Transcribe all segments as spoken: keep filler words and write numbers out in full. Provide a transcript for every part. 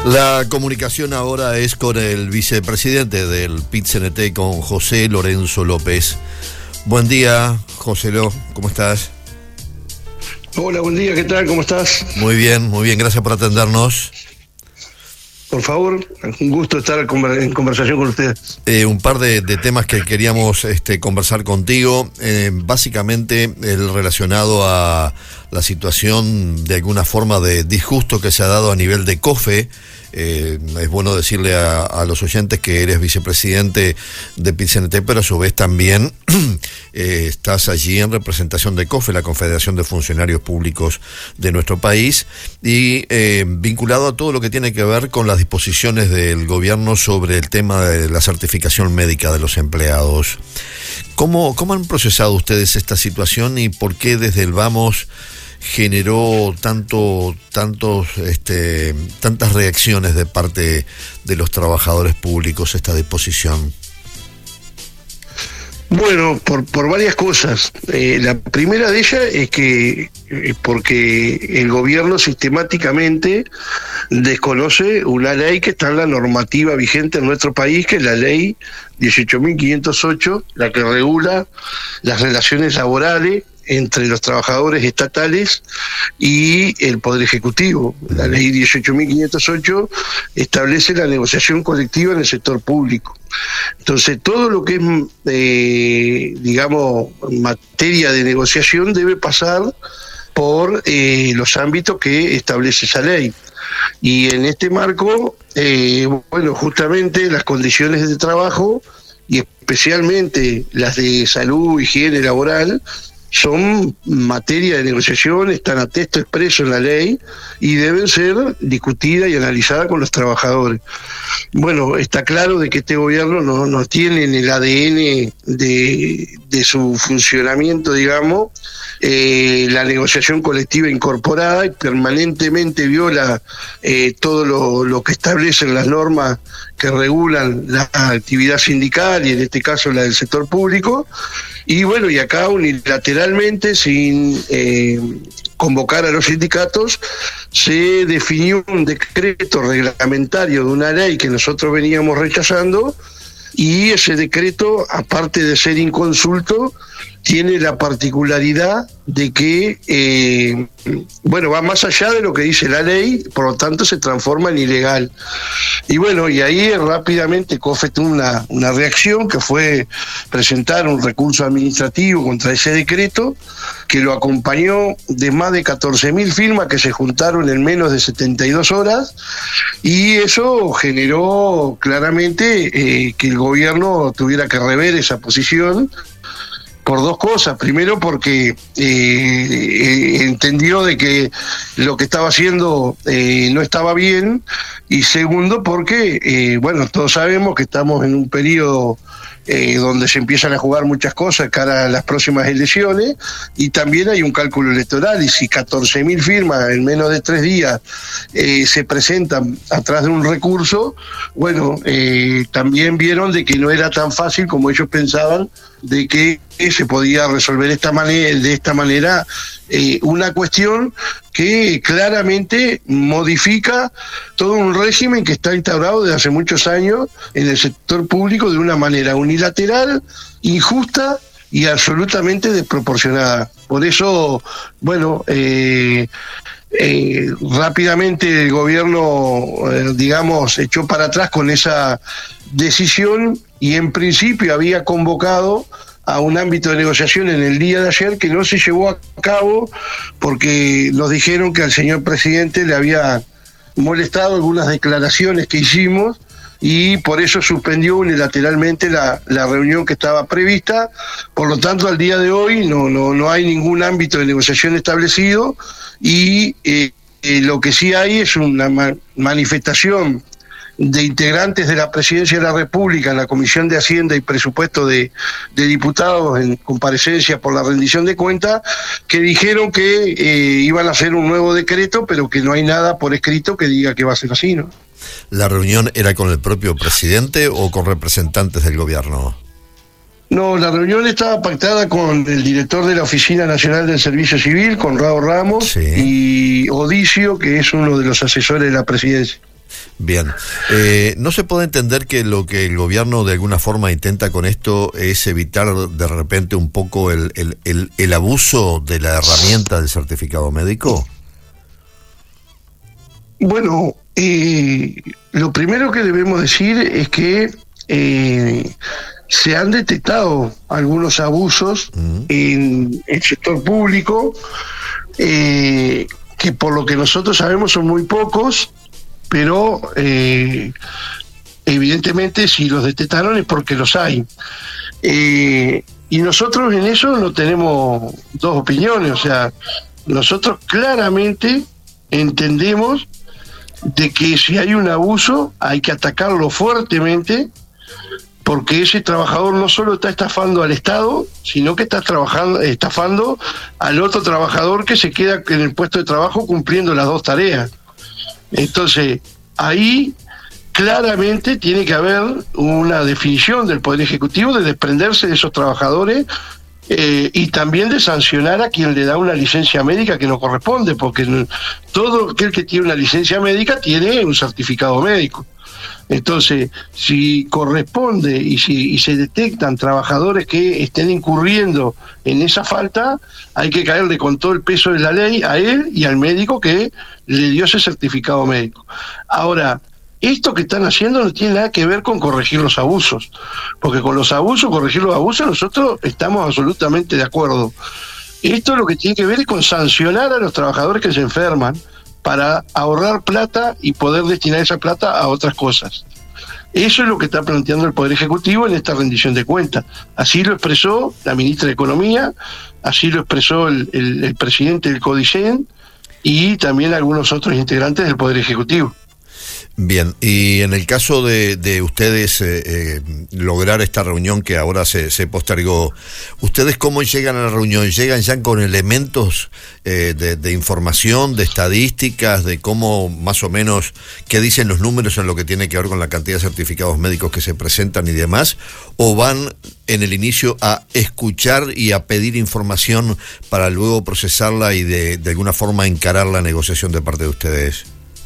La comunicación ahora es con el vicepresidente del P I T C N T, con José Lorenzo López. Buen día, José Lo, ¿cómo estás? Hola, buen día, ¿qué tal? ¿Cómo estás? Muy bien, muy bien, gracias por atendernos. Por favor, un gusto estar en conversación con ustedes. Eh, un par de, de temas que queríamos este, conversar contigo, eh, básicamente el relacionado a la situación de alguna forma de disgusto que se ha dado a nivel de COFE. Eh, es bueno decirle a, a los oyentes que eres vicepresidente de P I T C N T, pero a su vez también eh, estás allí en representación de COFE, la Confederación de Funcionarios Públicos de nuestro país, y eh, vinculado a todo lo que tiene que ver con las disposiciones del gobierno sobre el tema de la certificación médica de los empleados. ¿Cómo, cómo han procesado ustedes esta situación y por qué desde el Vamos generó tanto, tantos, este, tantas reacciones de parte de los trabajadores públicos esta disposición? Bueno, por, por varias cosas. Eh, la primera de ellas es que eh, porque el gobierno sistemáticamente desconoce una ley que está en la normativa vigente en nuestro país, que es la ley dieciocho mil quinientos ocho, la que regula las relaciones laborales entre los trabajadores estatales y el Poder Ejecutivo. La ley dieciocho mil quinientos ocho establece la negociación colectiva en el sector público. Entonces, todo lo que es, eh, digamos, materia de negociación debe pasar por eh, los ámbitos que establece esa ley. Y en este marco, eh, bueno, justamente las condiciones de trabajo, y especialmente las de salud, higiene laboral, son materia de negociación, están a texto expreso en la ley y deben ser discutidas y analizadas con los trabajadores. Bueno, está claro de que este gobierno no, no tiene en el A D N de, de su funcionamiento, digamos, eh, la negociación colectiva incorporada, y permanentemente viola eh, todo lo, lo que establecen las normas que regulan la actividad sindical, y en este caso la del sector público. Y bueno, y acá unilateralmente, sin eh, convocar a los sindicatos, se definió un decreto reglamentario de una ley que nosotros veníamos rechazando, y ese decreto, aparte de ser inconsulto, tiene la particularidad de que, eh, bueno, va más allá de lo que dice la ley, por lo tanto se transforma en ilegal. Y bueno, y ahí rápidamente COFE tuvo una, una reacción, que fue presentar un recurso administrativo contra ese decreto, que lo acompañó de más de catorce mil firmas que se juntaron en menos de setenta y dos horas, y eso generó claramente eh, que el gobierno tuviera que rever esa posición, por dos cosas. Primero, porque eh, eh, entendió de que lo que estaba haciendo eh, no estaba bien, y segundo, porque, eh, bueno, todos sabemos que estamos en un periodo eh, donde se empiezan a jugar muchas cosas cara a las próximas elecciones, y también hay un cálculo electoral, y si catorce mil firmas en menos de tres días eh, se presentan atrás de un recurso, bueno, eh, también vieron de que no era tan fácil como ellos pensaban, de que se podía resolver esta manera, de esta manera eh, una cuestión que claramente modifica todo un régimen que está instaurado desde hace muchos años en el sector público de una manera unilateral, injusta y absolutamente desproporcionada. Por eso, bueno, eh, eh, rápidamente el gobierno, eh, digamos, echó para atrás con esa decisión, y en principio había convocado a un ámbito de negociación en el día de ayer, que no se llevó a cabo porque nos dijeron que al señor presidente le había molestado algunas declaraciones que hicimos, y por eso suspendió unilateralmente la, la reunión que estaba prevista. Por lo tanto, al día de hoy no, no, no hay ningún ámbito de negociación establecido, y eh, eh, lo que sí hay es una ma- manifestación de integrantes de la Presidencia de la República en la Comisión de Hacienda y Presupuesto de, de Diputados en comparecencia por la rendición de cuentas, que dijeron que eh, iban a hacer un nuevo decreto, pero que no hay nada por escrito que diga que va a ser así, ¿no? ¿La reunión era con el propio presidente o con representantes del gobierno? No, la reunión estaba pactada con el director de la Oficina Nacional del Servicio Civil, Conrado Ramos, sí, y Odicio, que es uno de los asesores de la presidencia. Bien, eh, ¿no se puede entender que lo que el gobierno de alguna forma intenta con esto es evitar de repente un poco el, el, el, el abuso de la herramienta del certificado médico? Bueno, eh, lo primero que debemos decir es que eh, se han detectado algunos abusos uh-huh. en el sector público, eh, que por lo que nosotros sabemos son muy pocos, pero eh, evidentemente si los detectaron es porque los hay. Eh, y nosotros en eso no tenemos dos opiniones, o sea, nosotros claramente entendemos de que si hay un abuso hay que atacarlo fuertemente, porque ese trabajador no solo está estafando al Estado, sino que está trabajando, estafando al otro trabajador que se queda en el puesto de trabajo cumpliendo las dos tareas. Entonces, ahí claramente tiene que haber una definición del Poder Ejecutivo de desprenderse de esos trabajadores eh, y también de sancionar a quien le da una licencia médica que no corresponde, porque todo aquel que tiene una licencia médica tiene un certificado médico. Entonces, si corresponde y si y se detectan trabajadores que estén incurriendo en esa falta, hay que caerle con todo el peso de la ley a él y al médico que le dio ese certificado médico. Ahora, esto que están haciendo no tiene nada que ver con corregir los abusos, porque con los abusos, corregir los abusos, nosotros estamos absolutamente de acuerdo. Esto lo que tiene que ver es con sancionar a los trabajadores que se enferman, para ahorrar plata y poder destinar esa plata a otras cosas. Eso es lo que está planteando el Poder Ejecutivo en esta rendición de cuentas. Así lo expresó la ministra de Economía, así lo expresó el, el, el presidente del CODICEN y también algunos otros integrantes del Poder Ejecutivo. Bien, y en el caso de, de ustedes eh, eh, lograr esta reunión que ahora se, se postergó, ¿ustedes cómo llegan a la reunión? ¿Llegan ya con elementos eh, de, de información, de estadísticas, de cómo más o menos, qué dicen los números en lo que tiene que ver con la cantidad de certificados médicos que se presentan y demás? ¿O van en el inicio a escuchar y a pedir información para luego procesarla y de, de alguna forma encarar la negociación de parte de ustedes?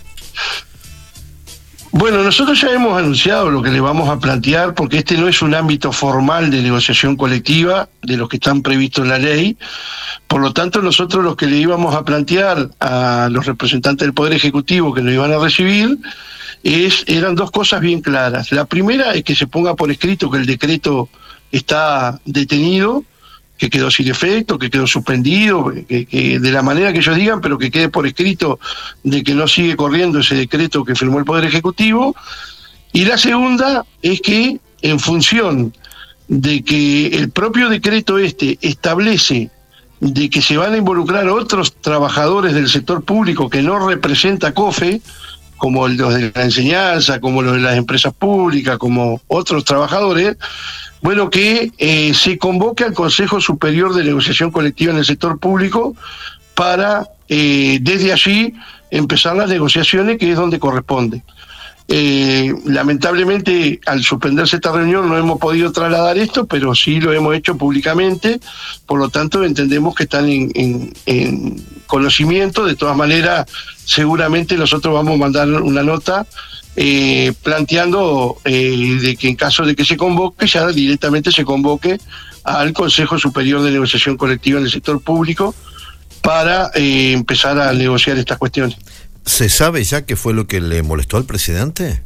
Bueno, nosotros ya hemos anunciado lo que le vamos a plantear, porque este no es un ámbito formal de negociación colectiva de los que están previstos en la ley. Por lo tanto, nosotros lo que le íbamos a plantear a los representantes del Poder Ejecutivo que nos iban a recibir es, eran dos cosas bien claras. La primera es que se ponga por escrito que el decreto está detenido, que quedó sin efecto, que quedó suspendido, que, que de la manera que ellos digan, pero que quede por escrito de que no sigue corriendo ese decreto que firmó el Poder Ejecutivo. Y la segunda es que, en función de que el propio decreto este establece de que se van a involucrar otros trabajadores del sector público que no representa COFE, como los de la enseñanza, como los de las empresas públicas, como otros trabajadores, bueno, que eh, se convoque al Consejo Superior de Negociación Colectiva en el sector público para, eh, desde allí, empezar las negociaciones, que es donde corresponde. Eh, lamentablemente, al suspenderse esta reunión no hemos podido trasladar esto, pero sí lo hemos hecho públicamente, por lo tanto entendemos que están en, en, en conocimiento. De todas maneras, seguramente nosotros vamos a mandar una nota eh, planteando eh, de que en caso de que se convoque, ya directamente se convoque al Consejo Superior de Negociación Colectiva en el sector público para eh, empezar a negociar estas cuestiones. ¿Se sabe ya qué fue lo que le molestó al presidente?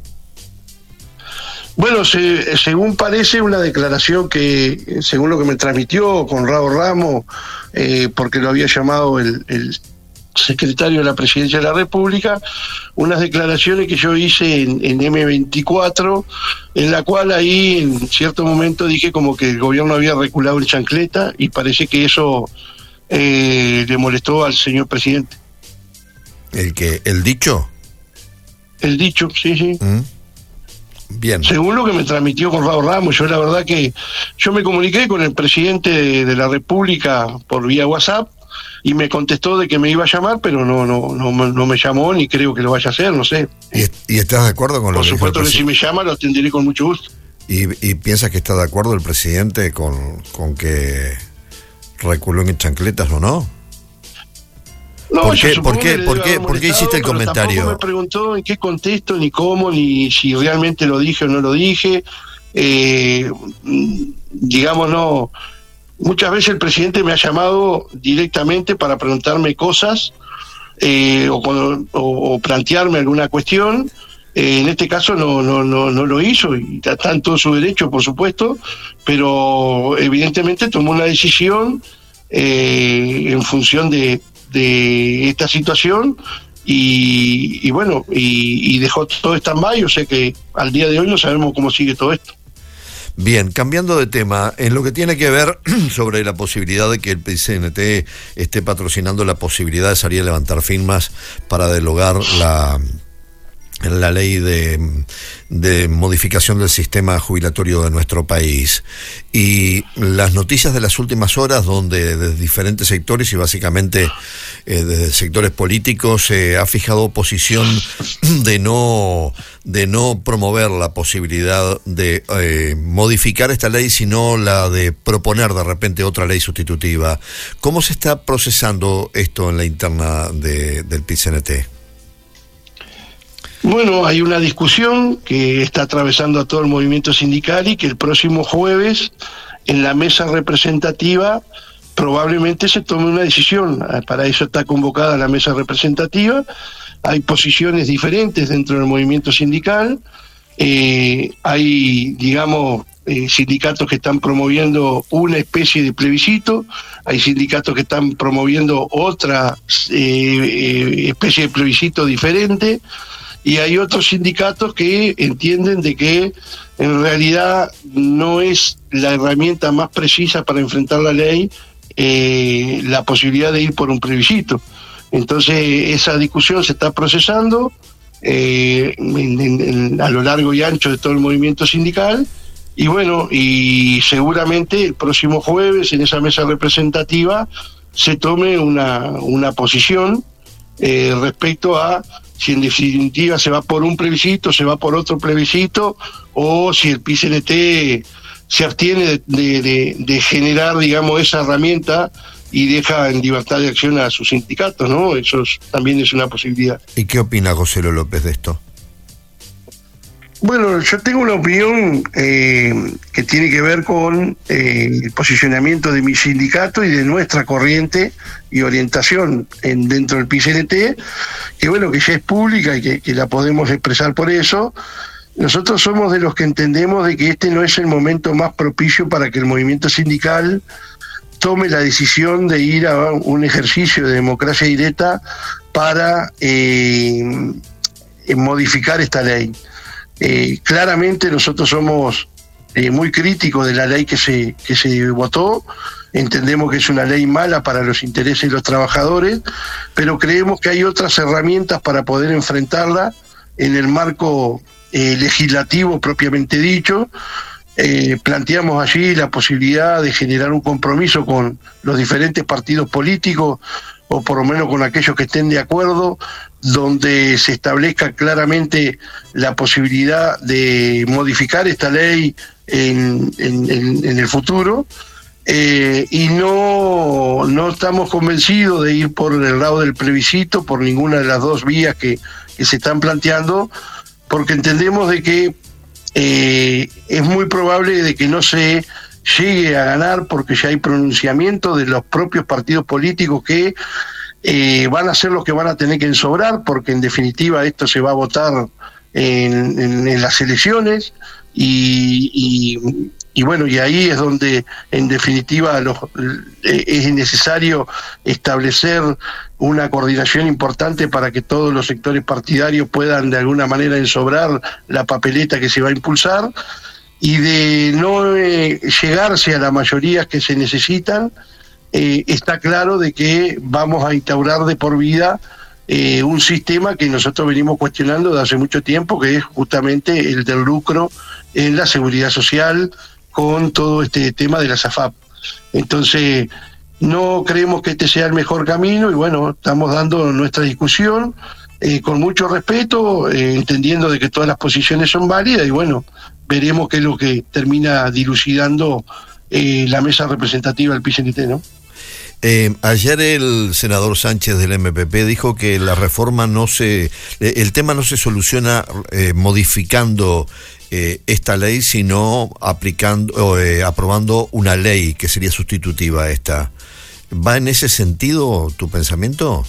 Bueno, se, según parece, una declaración que, según lo que me transmitió Conrado Ramos, eh, porque lo había llamado el, el secretario de la Presidencia de la República, unas declaraciones que yo hice en, en eme veinticuatro, en la cual ahí en cierto momento dije como que el gobierno había reculado en chancleta, y parece que eso eh, le molestó al señor presidente. ¿El que el dicho? El dicho, sí, sí. Mm. Bien. Según lo que me transmitió Conrado Ramos, yo la verdad que yo me comuniqué con el presidente de, de la República por vía WhatsApp y me contestó de que me iba a llamar, pero no no no, no me llamó ni creo que lo vaya a hacer, no sé. ¿Y, y estás de acuerdo con lo por que supuesto que si me llama lo atenderé con mucho gusto. ¿Y, y piensas que está de acuerdo el presidente con, con que reculó en chancletas o no? No, ¿Por qué, supongo por qué, que le por debe qué, haber por qué hiciste el molestado, pero comentario? Tampoco me preguntó en qué contexto, ni cómo, ni si realmente lo dije o no lo dije. Eh, digamos, no. Muchas veces el presidente me ha llamado directamente para preguntarme cosas eh, o, cuando, o, o plantearme alguna cuestión. Eh, en este caso no, no, no, no lo hizo y está en todo su derecho, por supuesto, pero evidentemente tomó una decisión eh, en función de, de esta situación y, y bueno, y, y dejó todo stand-by, o sea que al día de hoy no sabemos cómo sigue todo esto. Bien, cambiando de tema, en lo que tiene que ver sobre la posibilidad de que el P C N T esté patrocinando la posibilidad de salir a levantar firmas para derogar la... la ley de, de modificación del sistema jubilatorio de nuestro país y las noticias de las últimas horas donde desde diferentes sectores y básicamente eh, desde sectores políticos se eh, ha fijado posición de no de no promover la posibilidad de eh, modificar esta ley, sino la de proponer de repente otra ley sustitutiva. ¿Cómo se está procesando esto en la interna de, del P C N T? Bueno, hay una discusión que está atravesando a todo el movimiento sindical y que el próximo jueves en la mesa representativa probablemente se tome una decisión. Para eso está convocada la mesa representativa. Hay posiciones diferentes dentro del movimiento sindical. Eh, hay, digamos, eh, sindicatos que están promoviendo una especie de plebiscito. Hay sindicatos que están promoviendo otra eh, eh, especie de plebiscito diferente. Y hay otros sindicatos que entienden de que en realidad no es la herramienta más precisa para enfrentar la ley eh, la posibilidad de ir por un plebiscito. Entonces esa discusión se está procesando eh, en, en, a lo largo y ancho de todo el movimiento sindical y bueno, y seguramente el próximo jueves en esa mesa representativa se tome una, una posición eh, respecto a si en definitiva se va por un plebiscito, se va por otro plebiscito, o si el P C N T se abstiene de, de, de, de generar, digamos, esa herramienta y deja en libertad de acción a sus sindicatos, ¿no? Eso es, también es una posibilidad. ¿Y qué opina Joselo López de esto? Bueno, yo tengo una opinión eh, que tiene que ver con eh, el posicionamiento de mi sindicato y de nuestra corriente y orientación en, dentro del P C N T, que bueno, que ya es pública y que, que la podemos expresar por eso. Nosotros somos de los que entendemos de que este no es el momento más propicio para que el movimiento sindical tome la decisión de ir a un ejercicio de democracia directa para eh, modificar esta ley. Eh, claramente nosotros somos eh, muy críticos de la ley que se, que se votó, entendemos que es una ley mala para los intereses de los trabajadores, pero creemos que hay otras herramientas para poder enfrentarla en el marco eh, legislativo propiamente dicho. Eh, planteamos allí la posibilidad de generar un compromiso con los diferentes partidos políticos o por lo menos con aquellos que estén de acuerdo, donde se establezca claramente la posibilidad de modificar esta ley en, en, en, en el futuro, eh, y no, no estamos convencidos de ir por el lado del plebiscito, por ninguna de las dos vías que, que se están planteando, porque entendemos de que eh, es muy probable de que no se llegue a ganar, porque ya hay pronunciamiento de los propios partidos políticos que eh, van a ser los que van a tener que ensobrar, porque en definitiva esto se va a votar en, en, en las elecciones y, y, y bueno, y ahí es donde en definitiva los, eh, es necesario establecer una coordinación importante para que todos los sectores partidarios puedan de alguna manera ensobrar la papeleta que se va a impulsar, y de no eh, llegarse a las mayorías que se necesitan, eh, está claro de que vamos a instaurar de por vida eh, un sistema que nosotros venimos cuestionando desde hace mucho tiempo, que es justamente el del lucro en la seguridad social con todo este tema de la S A F A P. Entonces, no creemos que este sea el mejor camino y bueno, estamos dando nuestra discusión eh, con mucho respeto, eh, entendiendo de que todas las posiciones son válidas y bueno, veremos qué es lo que termina dilucidando eh, la mesa representativa del P C N T, ¿no? Eh, ayer el senador Sánchez del M P P dijo que la reforma no se, el tema no se soluciona eh, modificando eh, esta ley, sino aplicando, eh, aprobando una ley que sería sustitutiva a esta. ¿Va en ese sentido tu pensamiento?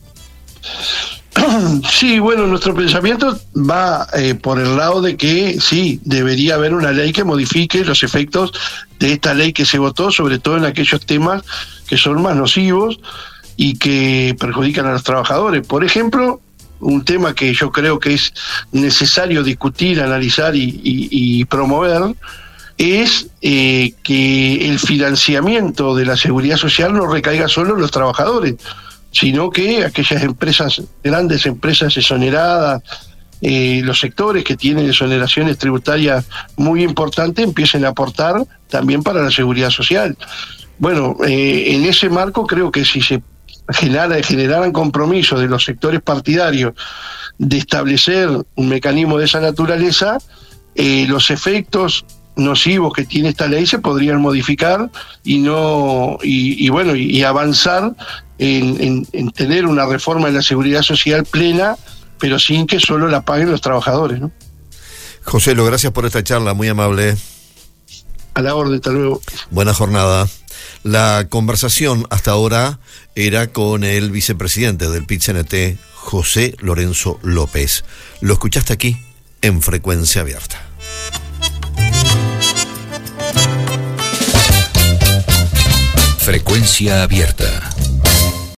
Sí, bueno, nuestro pensamiento va eh, por el lado de que sí, debería haber una ley que modifique los efectos de esta ley que se votó, sobre todo en aquellos temas que son más nocivos y que perjudican a los trabajadores. Por ejemplo, un tema que yo creo que es necesario discutir, analizar y, y, y promover es eh, que el financiamiento de la seguridad social no recaiga solo en los trabajadores, sino que aquellas empresas, grandes empresas exoneradas, eh, los sectores que tienen exoneraciones tributarias muy importantes empiecen a aportar también para la seguridad social. Bueno, eh, en ese marco creo que si se generara, generaran compromisos de los sectores partidarios de establecer un mecanismo de esa naturaleza, eh, los efectos nocivos que tiene esta ley se podrían modificar y no y, y bueno y, y avanzar en, en, en tener una reforma de la seguridad social plena, pero sin que solo la paguen los trabajadores, ¿no? José, lo gracias por esta charla, muy amable. A la orden, hasta luego. Buena jornada. La conversación hasta ahora era con el vicepresidente del P I T C N T, José Lorenzo López. Lo escuchaste aquí en Frecuencia Abierta. Frecuencia Abierta.